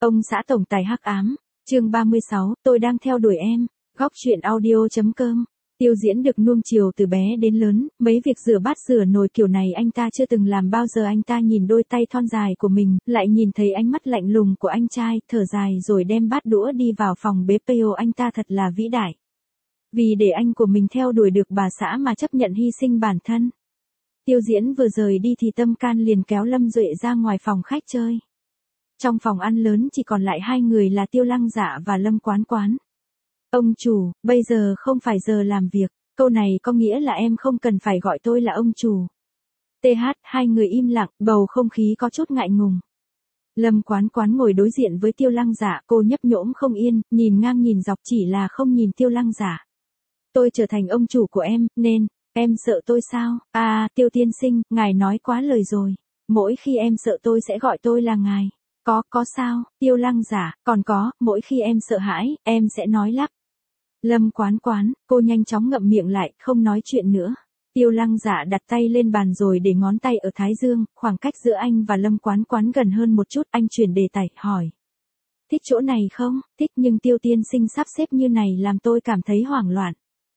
Ông xã tổng tài hắc ám, chương 36, tôi đang theo đuổi em, góc truyện audio.com. Tiêu Diễn được nuông chiều từ bé đến lớn, mấy việc rửa bát rửa nồi kiểu này anh ta chưa từng làm bao giờ. Anh ta nhìn đôi tay thon dài của mình, lại nhìn thấy ánh mắt lạnh lùng của anh trai, thở dài rồi đem bát đũa đi vào phòng bếp. Anh ta thật là vĩ đại. Vì để anh của mình theo đuổi được bà xã mà chấp nhận hy sinh bản thân. Tiêu Diễn vừa rời đi thì Tâm Can liền kéo Lâm Duệ ra ngoài phòng khách chơi. Trong phòng ăn lớn chỉ còn lại hai người là Tiêu Lăng Dạ và Lâm Quán Quán. Ông chủ, bây giờ không phải giờ làm việc, câu này có nghĩa là em không cần phải gọi tôi là ông chủ. Hai người im lặng, bầu không khí có chút ngại ngùng. Lâm Quán Quán ngồi đối diện với Tiêu Lăng Dạ, cô nhấp nhổm không yên, nhìn ngang nhìn dọc chỉ là không nhìn Tiêu Lăng Dạ. Tôi trở thành ông chủ của em, nên, em sợ tôi sao? À, Tiêu tiên sinh, ngài nói quá lời rồi. Mỗi khi em sợ tôi sẽ gọi tôi là ngài. Có sao, Tiêu Lăng Dạ, còn có, mỗi khi em sợ hãi, em sẽ nói lắp. Lâm Quán Quán, cô nhanh chóng ngậm miệng lại, không nói chuyện nữa. Tiêu Lăng Dạ đặt tay lên bàn rồi để ngón tay ở thái dương, khoảng cách giữa anh và Lâm Quán Quán gần hơn một chút. Anh chuyển đề tài, hỏi. Thích chỗ này không? Thích, nhưng Tiêu tiên sinh sắp xếp như này làm tôi cảm thấy hoảng loạn.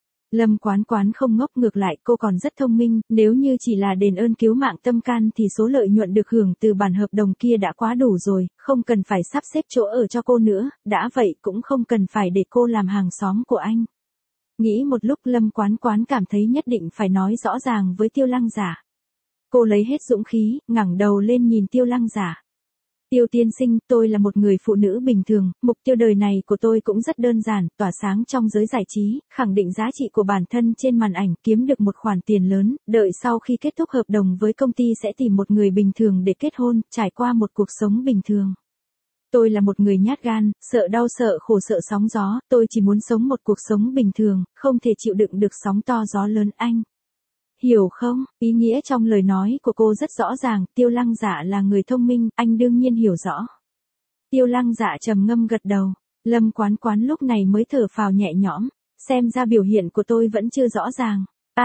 Lâm Quán Quán không ngốc, ngược lại cô còn rất thông minh, nếu như chỉ là đền ơn cứu mạng Tâm Can thì số lợi nhuận được hưởng từ bản hợp đồng kia đã quá đủ rồi, không cần phải sắp xếp chỗ ở cho cô nữa, đã vậy cũng không cần phải để cô làm hàng xóm của anh. Nghĩ một lúc Lâm Quán Quán cảm thấy nhất định phải nói rõ ràng với Tiêu Lăng Dạ. Cô lấy hết dũng khí, ngẩng đầu lên nhìn Tiêu Lăng Dạ. Tiêu tiên sinh, tôi là một người phụ nữ bình thường, mục tiêu đời này của tôi cũng rất đơn giản, tỏa sáng trong giới giải trí, khẳng định giá trị của bản thân trên màn ảnh, kiếm được một khoản tiền lớn, đợi sau khi kết thúc hợp đồng với công ty sẽ tìm một người bình thường để kết hôn, trải qua một cuộc sống bình thường. Tôi là một người nhát gan, sợ đau sợ khổ sợ sóng gió, tôi chỉ muốn sống một cuộc sống bình thường, không thể chịu đựng được sóng to gió lớn. Anh hiểu không? Ý nghĩa trong lời nói của cô rất rõ ràng, Tiêu Lăng Dạ là người thông minh, anh đương nhiên hiểu rõ. Tiêu Lăng Dạ trầm ngâm gật đầu, Lâm Quán Quán lúc này mới thở phào nhẹ nhõm, xem ra biểu hiện của tôi vẫn chưa rõ ràng.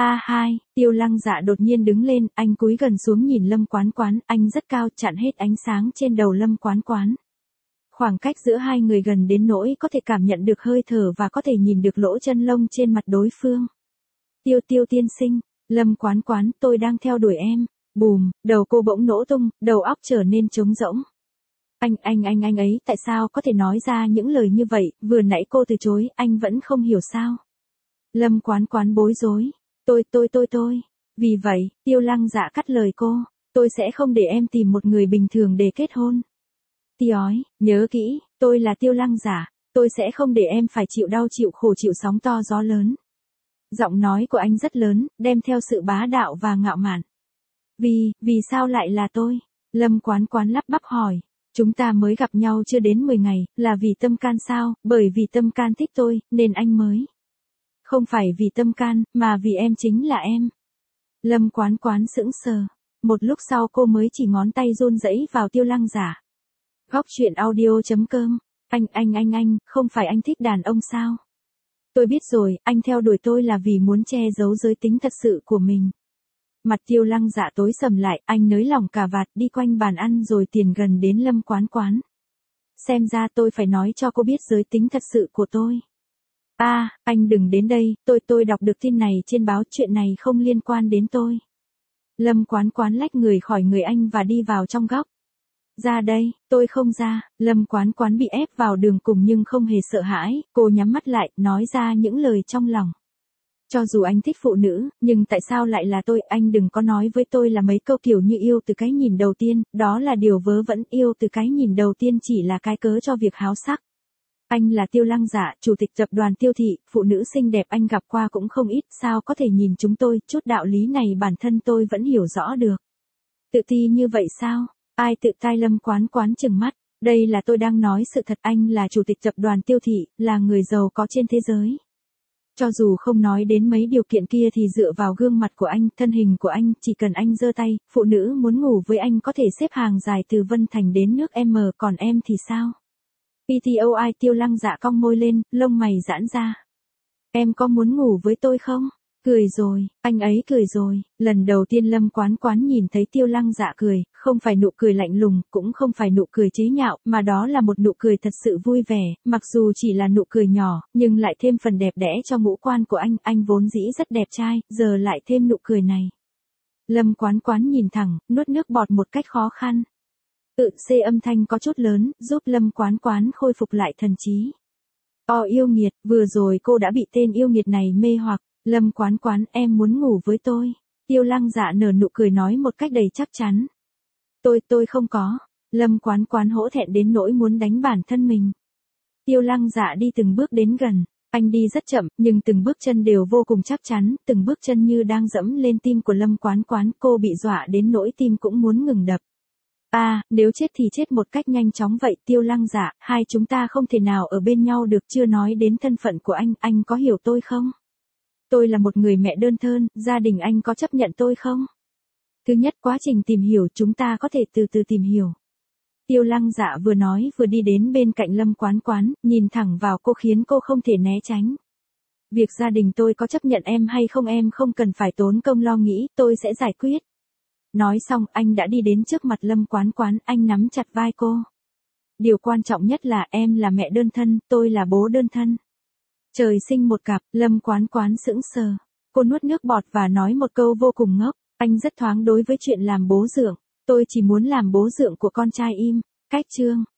Tiêu Lăng Dạ đột nhiên đứng lên, anh cúi gần xuống nhìn Lâm Quán Quán, anh rất cao, chặn hết ánh sáng trên đầu Lâm Quán Quán. Khoảng cách giữa hai người gần đến nỗi có thể cảm nhận được hơi thở và có thể nhìn được lỗ chân lông trên mặt đối phương. Tiêu tiên sinh. Lâm Quán Quán, tôi đang theo đuổi em. Bùm, đầu cô bỗng nổ tung, đầu óc trở nên trống rỗng. Anh ấy tại sao có thể nói ra những lời như vậy, vừa nãy cô từ chối, anh vẫn không hiểu sao. Lâm Quán Quán bối rối. Tôi. Vì vậy, Tiêu Lăng Dạ cắt lời cô, tôi sẽ không để em tìm một người bình thường để kết hôn. Nhớ kỹ, tôi là Tiêu Lăng Dạ, tôi sẽ không để em phải chịu đau chịu khổ chịu sóng to gió lớn. Giọng nói của anh rất lớn, đem theo sự bá đạo và ngạo mạn. Vì sao lại là tôi? Lâm Quán Quán lắp bắp hỏi. Chúng ta mới gặp nhau chưa đến 10 ngày, là vì Tâm Can sao? Bởi vì Tâm Can thích tôi, nên anh mới. Không phải vì Tâm Can, mà vì em chính là em. Lâm Quán Quán sững sờ. Một lúc sau cô mới chỉ ngón tay run rẩy vào Tiêu Lăng Dạ. Góc truyện audio.com. Anh, không phải anh thích đàn ông sao? Tôi biết rồi, anh theo đuổi tôi là vì muốn che giấu giới tính thật sự của mình. Mặt Tiêu Lăng Dạ tối sầm lại, anh nới lỏng cà vạt đi quanh bàn ăn rồi tiền gần đến Lâm Quán Quán. Xem ra tôi phải nói cho cô biết giới tính thật sự của tôi. Anh đừng đến đây, tôi đọc được tin này trên báo, chuyện này không liên quan đến tôi. Lâm Quán Quán lách người khỏi người anh và đi vào trong góc. Ra đây, tôi không ra. Lâm Quán Quán bị ép vào đường cùng nhưng không hề sợ hãi, cô nhắm mắt lại, nói ra những lời trong lòng. Cho dù anh thích phụ nữ, nhưng tại sao lại là tôi, anh đừng có nói với tôi là mấy câu kiểu như yêu từ cái nhìn đầu tiên, đó là điều vớ vẩn, yêu từ cái nhìn đầu tiên chỉ là cái cớ cho việc háo sắc. Anh là Tiêu Lăng Dạ, chủ tịch tập đoàn Tiêu thị, phụ nữ xinh đẹp anh gặp qua cũng không ít, sao có thể nhìn chúng tôi, chút đạo lý này bản thân tôi vẫn hiểu rõ được. Tự ti như vậy sao? Ai tự tai? Lâm Quán Quán trừng mắt, đây là tôi đang nói sự thật, anh là chủ tịch tập đoàn Tiêu thị, là người giàu có trên thế giới. Cho dù không nói đến mấy điều kiện kia thì dựa vào gương mặt của anh, thân hình của anh, chỉ cần anh giơ tay, phụ nữ muốn ngủ với anh có thể xếp hàng dài từ Vân Thành đến nước M, còn em thì sao? Tiêu Lăng Dạ cong môi lên, lông mày giãn ra. Em có muốn ngủ với tôi không? Cười rồi, anh ấy cười rồi, lần đầu tiên Lâm Quán Quán nhìn thấy Tiêu Lăng Dạ cười, không phải nụ cười lạnh lùng, cũng không phải nụ cười chế nhạo, mà đó là một nụ cười thật sự vui vẻ, mặc dù chỉ là nụ cười nhỏ, nhưng lại thêm phần đẹp đẽ cho ngũ quan của anh vốn dĩ rất đẹp trai, giờ lại thêm nụ cười này. Lâm Quán Quán nhìn thẳng, nuốt nước bọt một cách khó khăn. C âm thanh có chút lớn, giúp Lâm Quán Quán khôi phục lại thần trí. Yêu nghiệt, vừa rồi cô đã bị tên yêu nghiệt này mê hoặc. Lâm Quán Quán, em muốn ngủ với tôi. Tiêu Lăng Dạ nở nụ cười nói một cách đầy chắc chắn. Tôi không có. Lâm Quán Quán hổ thẹn đến nỗi muốn đánh bản thân mình. Tiêu Lăng Dạ đi từng bước đến gần. Anh đi rất chậm, nhưng từng bước chân đều vô cùng chắc chắn, từng bước chân như đang dẫm lên tim của Lâm Quán Quán, cô bị dọa đến nỗi tim cũng muốn ngừng đập. Nếu chết thì chết một cách nhanh chóng vậy. Tiêu Lăng Dạ, hai chúng ta không thể nào ở bên nhau được, chưa nói đến thân phận của anh có hiểu tôi không? Tôi là một người mẹ đơn thân, gia đình anh có chấp nhận tôi không? Thứ nhất, quá trình tìm hiểu chúng ta có thể từ từ tìm hiểu. Tiêu Lăng Dạ vừa nói vừa đi đến bên cạnh Lâm Quán Quán, nhìn thẳng vào cô khiến cô không thể né tránh. Việc gia đình tôi có chấp nhận em hay không em không cần phải tốn công lo nghĩ, tôi sẽ giải quyết. Nói xong anh đã đi đến trước mặt Lâm Quán Quán, anh nắm chặt vai cô. Điều quan trọng nhất là em là mẹ đơn thân, tôi là bố đơn thân. Trời sinh một cặp, Lâm Quán Quán sững sờ. Cô nuốt nước bọt và nói một câu vô cùng ngốc. Anh rất thoáng đối với chuyện làm bố dượng. Tôi chỉ muốn làm bố dượng của con trai im. Cách chương.